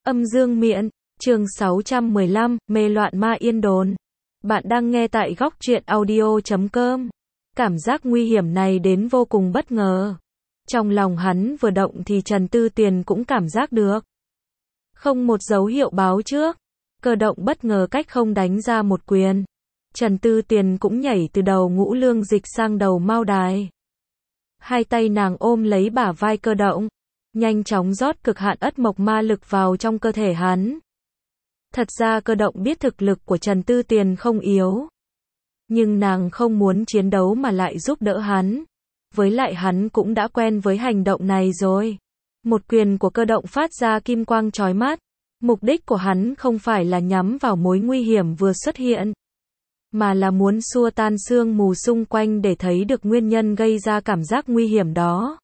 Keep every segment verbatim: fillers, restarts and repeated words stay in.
Âm dương miện, chương sáu trăm mười lăm, mê loạn ma yên đồn. Bạn đang nghe tại góc truyện audio chấm com. Cảm giác nguy hiểm này đến vô cùng bất ngờ. Trong lòng hắn vừa động thì Trần Tư Tiền cũng cảm giác được. Không một dấu hiệu báo trước. Cơ động bất ngờ cách không đánh ra một quyền. Trần Tư Tiền cũng nhảy từ đầu Ngũ Lương Dịch sang đầu Mao Đài. Hai tay nàng ôm lấy bả vai cơ động. Nhanh chóng rót cực hạn ất mộc ma lực vào trong cơ thể hắn. Thật ra cơ động biết thực lực của Trần Tư Tiền không yếu. Nhưng nàng không muốn chiến đấu mà lại giúp đỡ hắn. Với lại hắn cũng đã quen với hành động này rồi. Một quyền của cơ động phát ra kim quang chói mắt. Mục đích của hắn không phải là nhắm vào mối nguy hiểm vừa xuất hiện. Mà là muốn xua tan sương mù xung quanh để thấy được nguyên nhân gây ra cảm giác nguy hiểm đó.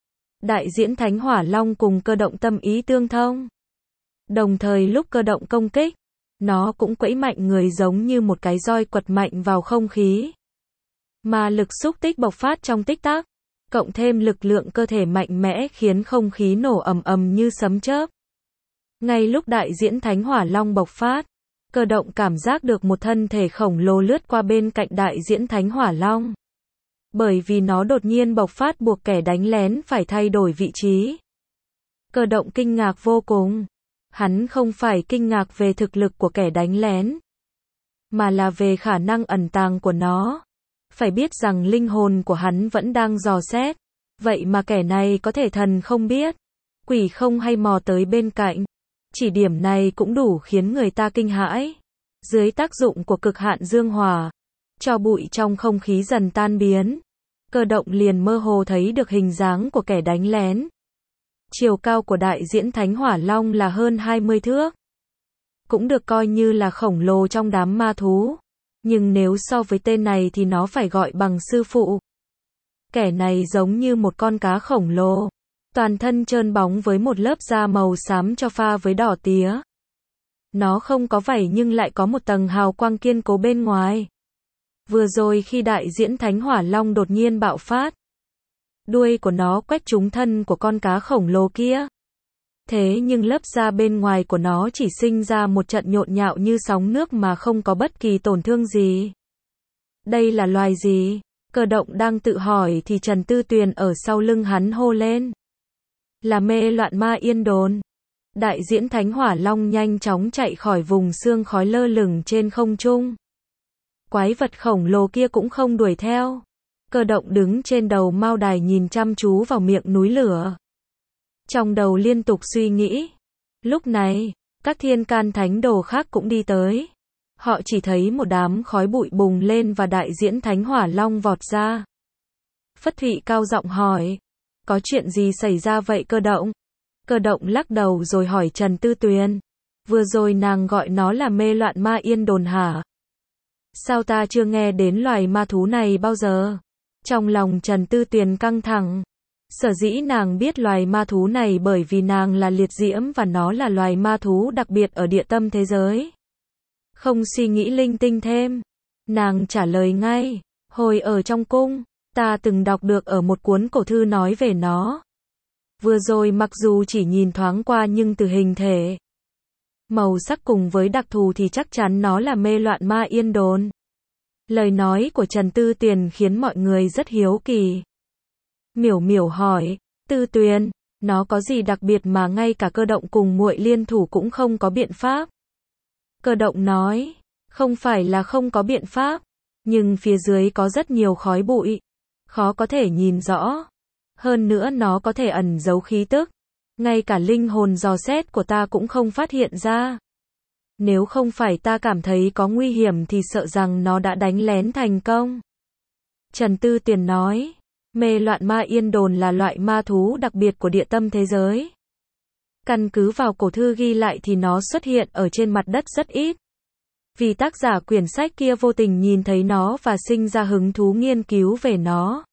Đại diễn Thánh Hỏa Long cùng cơ động tâm ý tương thông. Đồng thời lúc cơ động công kích, nó cũng quẫy mạnh người giống như một cái roi quật mạnh vào không khí. Mà lực xúc tích bộc phát trong tích tắc, cộng thêm lực lượng cơ thể mạnh mẽ khiến không khí nổ ầm ầm như sấm chớp. Ngay lúc đại diễn Thánh Hỏa Long bộc phát, cơ động cảm giác được một thân thể khổng lồ lướt qua bên cạnh đại diễn Thánh Hỏa Long. Bởi vì nó đột nhiên bộc phát buộc kẻ đánh lén phải thay đổi vị trí. Cơ động kinh ngạc vô cùng. Hắn không phải kinh ngạc về thực lực của kẻ đánh lén, mà là về khả năng ẩn tàng của nó. Phải biết rằng linh hồn của hắn vẫn đang dò xét. Vậy mà kẻ này có thể thần không biết, quỷ không hay mò tới bên cạnh. Chỉ điểm này cũng đủ khiến người ta kinh hãi. Dưới tác dụng của cực hạn dương hỏa, tro bụi trong không khí dần tan biến. Cơ động liền mơ hồ thấy được hình dáng của kẻ đánh lén. Chiều cao của đại diễn Thánh Hỏa Long là hơn hai mươi thước. Cũng được coi như là khổng lồ trong đám ma thú. Nhưng nếu so với tên này thì nó phải gọi bằng sư phụ. Kẻ này giống như một con cá khổng lồ. Toàn thân trơn bóng với một lớp da màu xám cho pha với đỏ tía. Nó không có vảy nhưng lại có một tầng hào quang kiên cố bên ngoài. Vừa rồi khi đại diễn Thánh Hỏa Long đột nhiên bạo phát, đuôi của nó quét trúng thân của con cá khổng lồ kia. Thế nhưng lớp da bên ngoài của nó chỉ sinh ra một trận nhộn nhạo như sóng nước mà không có bất kỳ tổn thương gì. Đây là loài gì? Cơ động đang tự hỏi thì Trần Tư Tuyền ở sau lưng hắn hô lên. Là mê loạn ma yên đồn. Đại diễn Thánh Hỏa Long nhanh chóng chạy khỏi vùng sương khói lơ lửng trên không trung. Quái vật khổng lồ kia cũng không đuổi theo. Cơ động đứng trên đầu Mao Đài nhìn chăm chú vào miệng núi lửa. Trong đầu liên tục suy nghĩ. Lúc này, các thiên can thánh đồ khác cũng đi tới. Họ chỉ thấy một đám khói bụi bùng lên và đại diễn Thánh Hỏa Long vọt ra. Phất Thụy cao giọng hỏi. Có chuyện gì xảy ra vậy cơ động? Cơ động lắc đầu rồi hỏi Trần Tư Tuyền. Vừa rồi nàng gọi nó là mê loạn ma yên đồn hả? Sao ta chưa nghe đến loài ma thú này bao giờ? Trong lòng Trần Tư Tuyền căng thẳng. Sở dĩ nàng biết loài ma thú này bởi vì nàng là liệt diễm và nó là loài ma thú đặc biệt ở địa tâm thế giới. Không suy nghĩ linh tinh thêm. Nàng trả lời ngay. Hồi ở trong cung, ta từng đọc được ở một cuốn cổ thư nói về nó. Vừa rồi mặc dù chỉ nhìn thoáng qua nhưng từ hình thể, màu sắc cùng với đặc thù thì chắc chắn nó là mê loạn ma yên đồn. Lời nói của Trần Tư Tuyền khiến mọi người rất hiếu kỳ. Miểu Miểu hỏi, Tư Tuyền, nó có gì đặc biệt mà ngay cả cơ động cùng muội liên thủ cũng không có biện pháp? Cơ động nói, không phải là không có biện pháp, nhưng phía dưới có rất nhiều khói bụi, khó có thể nhìn rõ. Hơn nữa nó có thể ẩn giấu khí tức. Ngay cả linh hồn dò xét của ta cũng không phát hiện ra. Nếu không phải ta cảm thấy có nguy hiểm thì sợ rằng nó đã đánh lén thành công. Trần Tư Tuyền nói, mê loạn ma yên đồn là loại ma thú đặc biệt của địa tâm thế giới. Căn cứ vào cổ thư ghi lại thì nó xuất hiện ở trên mặt đất rất ít. Vì tác giả quyển sách kia vô tình nhìn thấy nó và sinh ra hứng thú nghiên cứu về nó.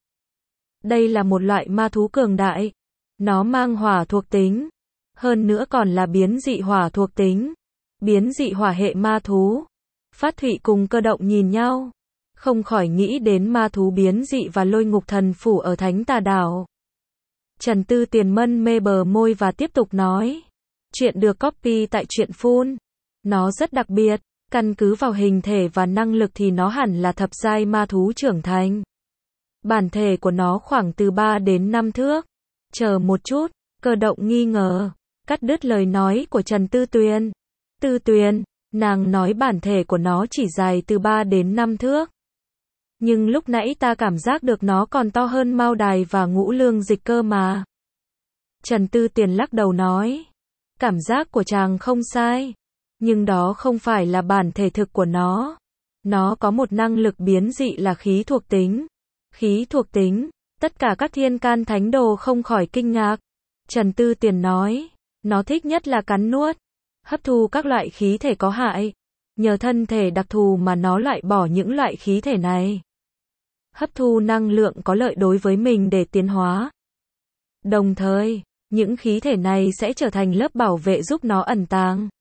Đây là một loại ma thú cường đại. Nó mang hỏa thuộc tính. Hơn nữa còn là biến dị hỏa thuộc tính. Biến dị hỏa hệ ma thú. Phát Thụy cùng cơ động nhìn nhau. Không khỏi nghĩ đến ma thú biến dị và lôi ngục thần phủ ở Thánh Tà Đảo. Trần Tư Tiền mân mê bờ môi và tiếp tục nói. Chuyện được copy tại truyện full. Nó rất đặc biệt, căn cứ vào hình thể và năng lực thì nó hẳn là thập giai ma thú trưởng thành. Bản thể của nó khoảng từ ba đến năm thước. Chờ một chút, Cơ Động nghi ngờ, cắt đứt lời nói của Trần Tư Tuyền. Tư Tuyền, nàng nói bản thể của nó chỉ dài từ ba đến năm thước. Nhưng lúc nãy ta cảm giác được nó còn to hơn Mao Đài và Ngũ Lương Dịch cơ mà. Trần Tư Tuyền lắc đầu nói, cảm giác của chàng không sai, nhưng đó không phải là bản thể thực của nó. Nó có một năng lực biến dị là khí thuộc tính. Khí thuộc tính, tất cả các thiên can thánh đồ không khỏi kinh ngạc. Trần Tư Tuyền nói, nó thích nhất là cắn nuốt, hấp thu các loại khí thể có hại. Nhờ thân thể đặc thù mà nó loại bỏ những loại khí thể này. Hấp thu năng lượng có lợi đối với mình để tiến hóa. Đồng thời, những khí thể này sẽ trở thành lớp bảo vệ giúp nó ẩn tàng.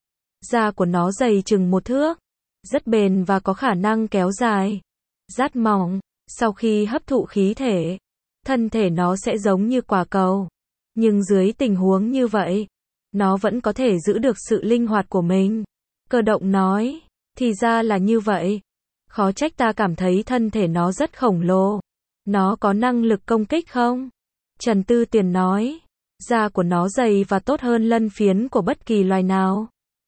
Da của nó dày chừng một thước, rất bền và có khả năng kéo dài. Rát mỏng, sau khi hấp thụ khí thể, thân thể nó sẽ giống như quả cầu. Nhưng dưới tình huống như vậy, nó vẫn có thể giữ được sự linh hoạt của mình. Cơ Động nói, thì ra là như vậy. Khó trách ta cảm thấy thân thể nó rất khổng lồ. Nó có năng lực công kích không? Trần Tư Tuyền nói, da của nó dày và tốt hơn lân phiến của bất kỳ loài nào.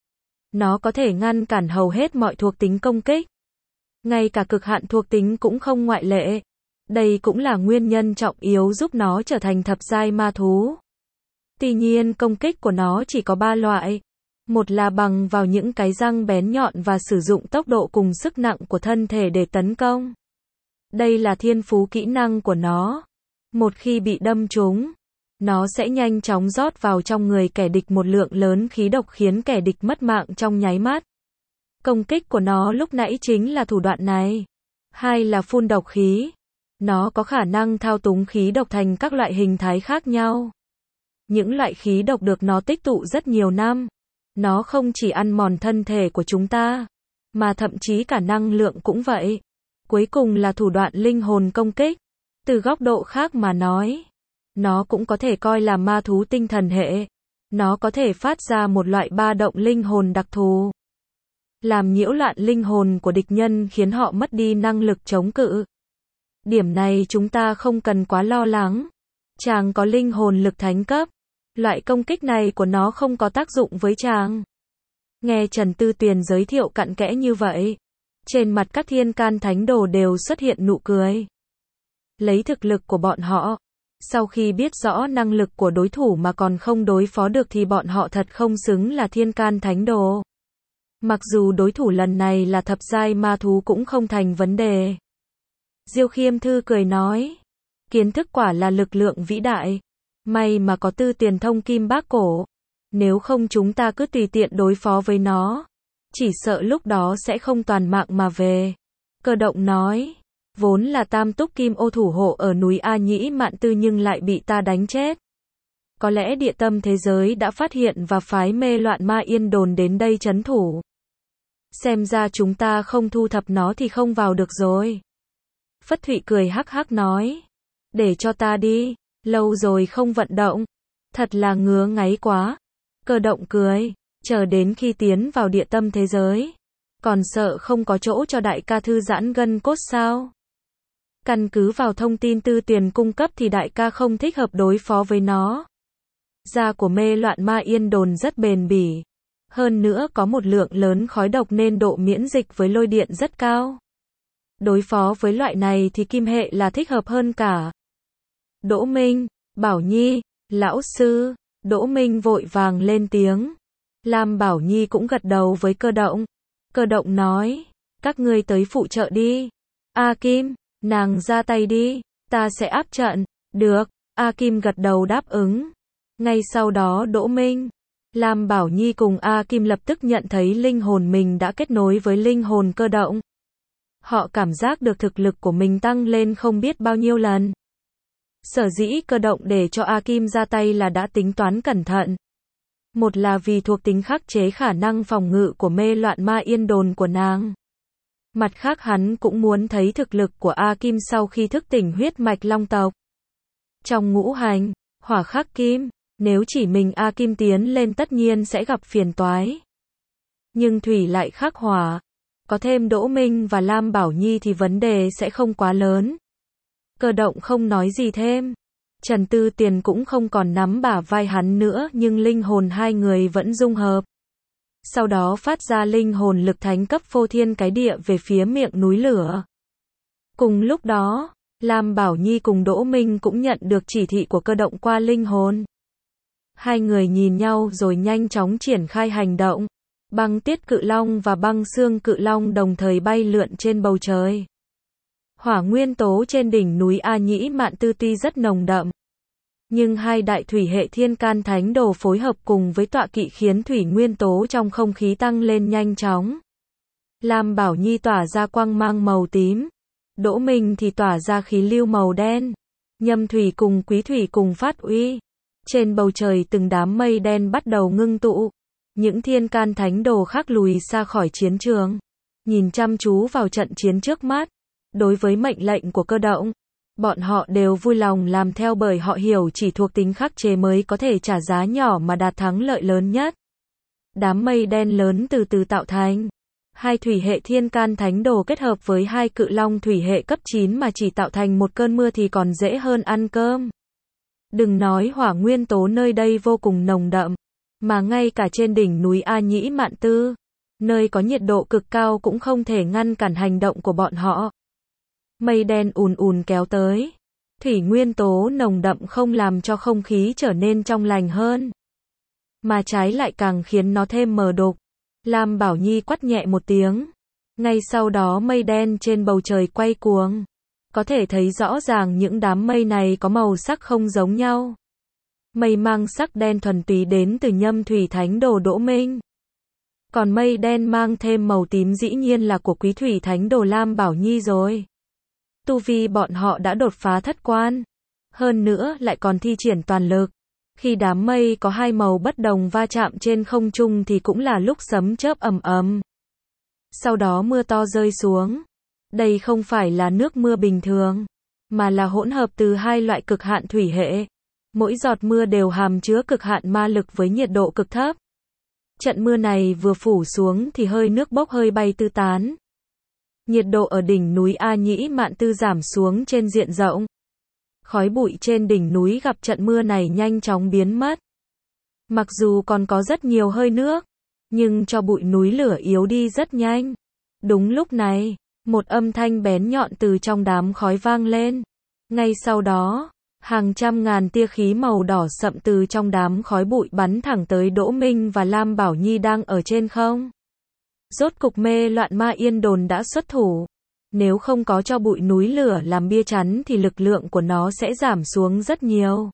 Nó có thể ngăn cản hầu hết mọi thuộc tính công kích. Ngay cả cực hạn thuộc tính cũng không ngoại lệ. Đây cũng là nguyên nhân trọng yếu giúp nó trở thành thập giai ma thú. Tuy nhiên công kích của nó chỉ có ba loại. Một là bằng vào những cái răng bén nhọn và sử dụng tốc độ cùng sức nặng của thân thể để tấn công. Đây là thiên phú kỹ năng của nó. Một khi bị đâm trúng, nó sẽ nhanh chóng rót vào trong người kẻ địch một lượng lớn khí độc khiến kẻ địch mất mạng trong nháy mắt. Công kích của nó lúc nãy chính là thủ đoạn này. Hai là phun độc khí. Nó có khả năng thao túng khí độc thành các loại hình thái khác nhau. Những loại khí độc được nó tích tụ rất nhiều năm. Nó không chỉ ăn mòn thân thể của chúng ta, mà thậm chí cả năng lượng cũng vậy. Cuối cùng là thủ đoạn linh hồn công kích. Từ góc độ khác mà nói, nó cũng có thể coi là ma thú tinh thần hệ. Nó có thể phát ra một loại ba động linh hồn đặc thù, làm nhiễu loạn linh hồn của địch nhân khiến họ mất đi năng lực chống cự. Điểm này chúng ta không cần quá lo lắng. Chàng có linh hồn lực thánh cấp. Loại công kích này của nó không có tác dụng với chàng. Nghe Trần Tư Tuyền giới thiệu cặn kẽ như vậy, trên mặt các thiên can thánh đồ đều xuất hiện nụ cười. Lấy thực lực của bọn họ, sau khi biết rõ năng lực của đối thủ mà còn không đối phó được thì bọn họ thật không xứng là thiên can thánh đồ. Mặc dù đối thủ lần này là thập giai ma thú cũng không thành vấn đề. Diêu Khiêm Thư cười nói, kiến thức quả là lực lượng vĩ đại. May mà có Tư Tuyền thông kim bác cổ. Nếu không chúng ta cứ tùy tiện đối phó với nó, chỉ sợ lúc đó sẽ không toàn mạng mà về. Cơ Động nói, vốn là tam túc kim ô thủ hộ ở núi A Nhĩ Mạn Tư nhưng lại bị ta đánh chết. Có lẽ địa tâm thế giới đã phát hiện và phái mê loạn ma yên đồn đến đây trấn thủ. Xem ra chúng ta không thu thập nó thì không vào được rồi. Phất Thụy cười hắc hắc nói, để cho ta đi, lâu rồi không vận động, thật là ngứa ngáy quá. Cơ Động cười, chờ đến khi tiến vào địa tâm thế giới, còn sợ không có chỗ cho đại ca thư giãn gân cốt sao? Căn cứ vào thông tin Tư Tuyền cung cấp thì đại ca không thích hợp đối phó với nó. Da của mê loạn ma yên đồn rất bền bỉ, hơn nữa có một lượng lớn khói độc nên độ miễn dịch với lôi điện rất cao. Đối phó với loại này thì kim hệ là thích hợp hơn cả. Đỗ Minh, Bảo Nhi, lão sư. Đỗ Minh vội vàng lên tiếng. Lam Bảo Nhi cũng gật đầu với Cơ Động. Cơ Động nói, các ngươi tới phụ trợ đi. A Kim, nàng ra tay đi, ta sẽ áp trận. Được, A Kim gật đầu đáp ứng. Ngay sau đó Đỗ Minh, Lam Bảo Nhi cùng A Kim lập tức nhận thấy linh hồn mình đã kết nối với linh hồn Cơ Động. Họ cảm giác được thực lực của mình tăng lên không biết bao nhiêu lần. Sở dĩ Cơ Động để cho A Kim ra tay là đã tính toán cẩn thận. Một là vì thuộc tính khắc chế khả năng phòng ngự của mê loạn ma yên đồn của nàng. Mặt khác hắn cũng muốn thấy thực lực của A Kim sau khi thức tỉnh huyết mạch long tộc. Trong ngũ hành, hỏa khắc kim, Nếu chỉ mình A Kim tiến lên tất nhiên sẽ gặp phiền toái. Nhưng thủy lại khắc hỏa. Có thêm Đỗ Minh và Lam Bảo Nhi thì vấn đề sẽ không quá lớn. Cơ động không nói gì thêm. Trần Tư Tiền cũng không còn nắm bả vai hắn nữa, nhưng linh hồn hai người vẫn dung hợp. Sau đó phát ra linh hồn lực thánh cấp phô thiên cái địa về phía miệng núi lửa. Cùng lúc đó, Lam Bảo Nhi cùng Đỗ Minh cũng nhận được chỉ thị của cơ động qua linh hồn. Hai người nhìn nhau rồi nhanh chóng triển khai hành động. Băng tiết cự long và băng xương cự long đồng thời bay lượn trên bầu trời. Hỏa nguyên tố trên đỉnh núi A Nhĩ Mạn Tư tuy rất nồng đậm, nhưng hai đại thủy hệ thiên can thánh đồ phối hợp cùng với tọa kỵ khiến thủy nguyên tố trong không khí tăng lên nhanh chóng. Lam Bảo Nhi tỏa ra quang mang màu tím, Đỗ Minh thì tỏa ra khí lưu màu đen. Nhâm Thủy cùng Quý Thủy cùng phát uy. Trên bầu trời từng đám mây đen bắt đầu ngưng tụ. Những thiên can thánh đồ khác lùi xa khỏi chiến trường, nhìn chăm chú vào trận chiến trước mắt. Đối với mệnh lệnh của cơ động, bọn họ đều vui lòng làm theo bởi họ hiểu chỉ thuộc tính khắc chế mới có thể trả giá nhỏ mà đạt thắng lợi lớn nhất. Đám mây đen lớn từ từ tạo thành. Hai thủy hệ thiên can thánh đồ kết hợp với hai cự long thủy hệ cấp chín mà chỉ tạo thành một cơn mưa thì còn dễ hơn ăn cơm. Đừng nói hỏa nguyên tố nơi đây vô cùng nồng đậm, mà ngay cả trên đỉnh núi A Nhĩ Mạn Tư, nơi có nhiệt độ cực cao cũng không thể ngăn cản hành động của bọn họ. Mây đen ùn ùn kéo tới. Thủy nguyên tố nồng đậm không làm cho không khí trở nên trong lành hơn, mà trái lại càng khiến nó thêm mờ đục. Lam Bảo Nhi quát nhẹ một tiếng. Ngay sau đó mây đen trên bầu trời quay cuồng. Có thể thấy rõ ràng những đám mây này có màu sắc không giống nhau. Mây mang sắc đen thuần túy đến từ Nhâm Thủy Thánh Đồ Đỗ Minh. Còn mây đen mang thêm màu tím dĩ nhiên là của Quý Thủy Thánh Đồ Lam Bảo Nhi rồi. Tu vi bọn họ đã đột phá thất quan. Hơn nữa lại còn thi triển toàn lực. Khi đám mây có hai màu bất đồng va chạm trên không trung thì cũng là lúc sấm chớp ầm ầm. Sau đó mưa to rơi xuống. Đây không phải là nước mưa bình thường, mà là hỗn hợp từ hai loại cực hạn thủy hệ. Mỗi giọt mưa đều hàm chứa cực hạn ma lực với nhiệt độ cực thấp. Trận mưa này vừa phủ xuống thì hơi nước bốc hơi bay tứ tán. Nhiệt độ ở đỉnh núi A Nhĩ Mạn Tư giảm xuống trên diện rộng. Khói bụi trên đỉnh núi gặp trận mưa này nhanh chóng biến mất. Mặc dù còn có rất nhiều hơi nước, nhưng cho bụi núi lửa yếu đi rất nhanh. Đúng lúc này, một âm thanh bén nhọn từ trong đám khói vang lên. Ngay sau đó, hàng trăm ngàn tia khí màu đỏ sậm từ trong đám khói bụi bắn thẳng tới Đỗ Minh và Lam Bảo Nhi đang ở trên không. Rốt cục mê loạn ma yên đồn đã xuất thủ. Nếu không có cho bụi núi lửa làm bia chắn thì lực lượng của nó sẽ giảm xuống rất nhiều.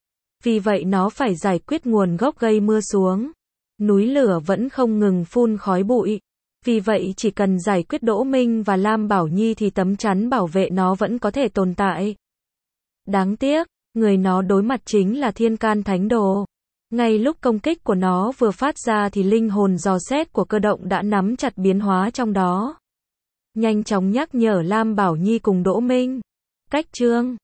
Vì vậy nó phải giải quyết nguồn gốc gây mưa xuống. Núi lửa vẫn không ngừng phun khói bụi. Vì vậy chỉ cần giải quyết Đỗ Minh và Lam Bảo Nhi thì tấm chắn bảo vệ nó vẫn có thể tồn tại. Đáng tiếc, người nó đối mặt chính là Thiên Can Thánh Đồ. Ngay lúc công kích của nó vừa phát ra thì linh hồn dò xét của cơ động đã nắm chặt biến hóa trong đó. Nhanh chóng nhắc nhở Lam Bảo Nhi cùng Đỗ Minh. Cách chương